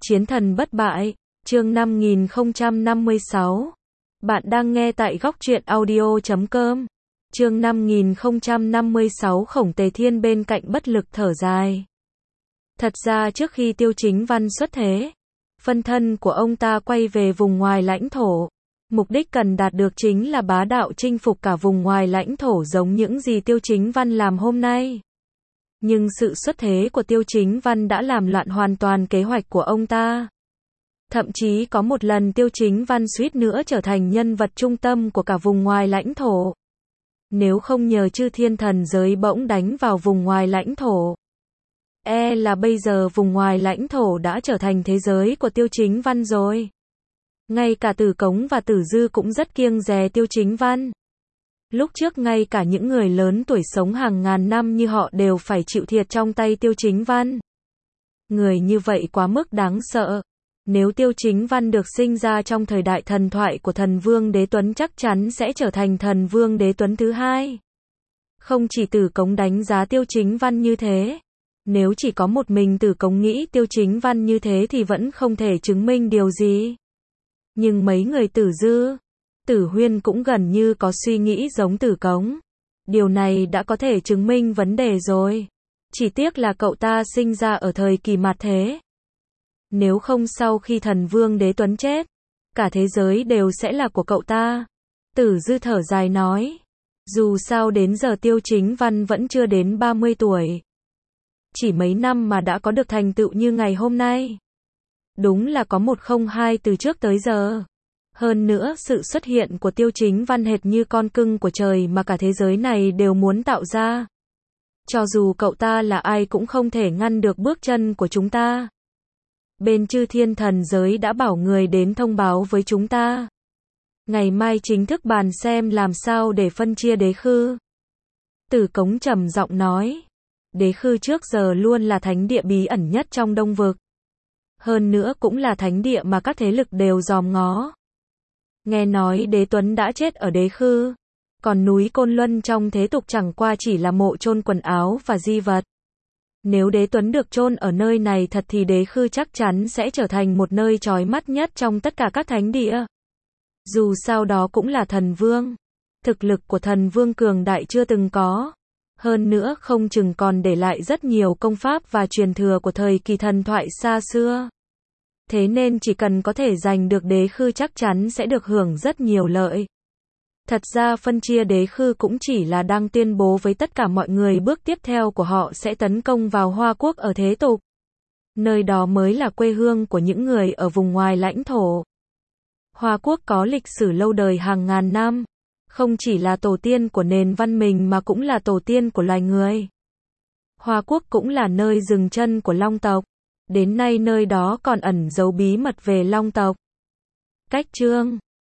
Chiến thần bất bại, chương 5056. Bạn đang nghe tại góc truyện audio.com. Chương 5056 Khổng Tề Thiên bên cạnh bất lực thở dài. Thật ra trước khi Tiêu Chính Văn xuất thế, phân thân của ông ta quay về vùng ngoài lãnh thổ. Mục đích cần đạt được chính là bá đạo chinh phục cả vùng ngoài lãnh thổ giống những gì Tiêu Chính Văn làm hôm nay. Nhưng sự xuất thế của Tiêu Chính Văn đã làm loạn hoàn toàn kế hoạch của ông ta. Thậm chí có một lần Tiêu Chính Văn suýt nữa trở thành nhân vật trung tâm của cả vùng ngoài lãnh thổ. Nếu không nhờ chư thiên thần giới bỗng đánh vào vùng ngoài lãnh thổ, là bây giờ vùng ngoài lãnh thổ đã trở thành thế giới của Tiêu Chính Văn rồi. Ngay cả Tử Cống và Tử Dư cũng rất kiêng dè Tiêu Chính Văn. Lúc trước ngay cả những người lớn tuổi sống hàng ngàn năm như họ đều phải chịu thiệt trong tay Tiêu Chính Văn. Người như vậy quá mức đáng sợ. Nếu Tiêu Chính Văn được sinh ra trong thời đại thần thoại của thần Vương Đế Tuấn chắc chắn sẽ trở thành thần Vương Đế Tuấn thứ hai. Không chỉ Tử Cống đánh giá Tiêu Chính Văn như thế. Nếu chỉ có một mình Tử Cống nghĩ Tiêu Chính Văn như thế thì vẫn không thể chứng minh điều gì. Nhưng mấy người Tử Dư, Tử Huyên cũng gần như có suy nghĩ giống Tử Cống. Điều này đã có thể chứng minh vấn đề rồi. Chỉ tiếc là cậu ta sinh ra ở thời kỳ mạt thế. Nếu không sau khi thần Vương Đế Tuấn chết, cả thế giới đều sẽ là của cậu ta. Tử Dư thở dài nói. Dù sao đến giờ Tiêu Chính Văn vẫn chưa đến 30 tuổi. Chỉ mấy năm mà đã có được thành tựu như ngày hôm nay. Đúng là có một không hai từ trước tới giờ. Hơn nữa sự xuất hiện của Tiêu Chính Văn hệt như con cưng của trời mà cả thế giới này đều muốn tạo ra. Cho dù cậu ta là ai cũng không thể ngăn được bước chân của chúng ta. Bên chư thiên thần giới đã bảo người đến thông báo với chúng ta. Ngày mai chính thức bàn xem làm sao để phân chia đế khư. Tử Cống trầm giọng nói. Đế khư trước giờ luôn là thánh địa bí ẩn nhất trong Đông Vực. Hơn nữa cũng là thánh địa mà các thế lực đều dòm ngó. Nghe nói Đế Tuấn đã chết ở đế khư. Còn núi Côn Luân trong thế tục chẳng qua chỉ là mộ chôn quần áo và di vật. Nếu Đế Tuấn được chôn ở nơi này thật thì đế khư chắc chắn sẽ trở thành một nơi chói mắt nhất trong tất cả các thánh địa. Dù sao đó cũng là thần vương. Thực lực của thần vương cường đại chưa từng có. Hơn nữa không chừng còn để lại rất nhiều công pháp và truyền thừa của thời kỳ thần thoại xa xưa. Thế nên chỉ cần có thể giành được đế khư chắc chắn sẽ được hưởng rất nhiều lợi. Thật ra phân chia đế khư cũng chỉ là đang tuyên bố với tất cả mọi người bước tiếp theo của họ sẽ tấn công vào Hoa Quốc ở thế tục. Nơi đó mới là quê hương của những người ở vùng ngoài lãnh thổ. Hoa Quốc có lịch sử lâu đời hàng ngàn năm. Không chỉ là tổ tiên của nền văn minh mà cũng là tổ tiên của loài người. Hoa Quốc cũng là nơi dừng chân của Long tộc. Đến nay nơi đó còn ẩn giấu bí mật về Long tộc. Cách chương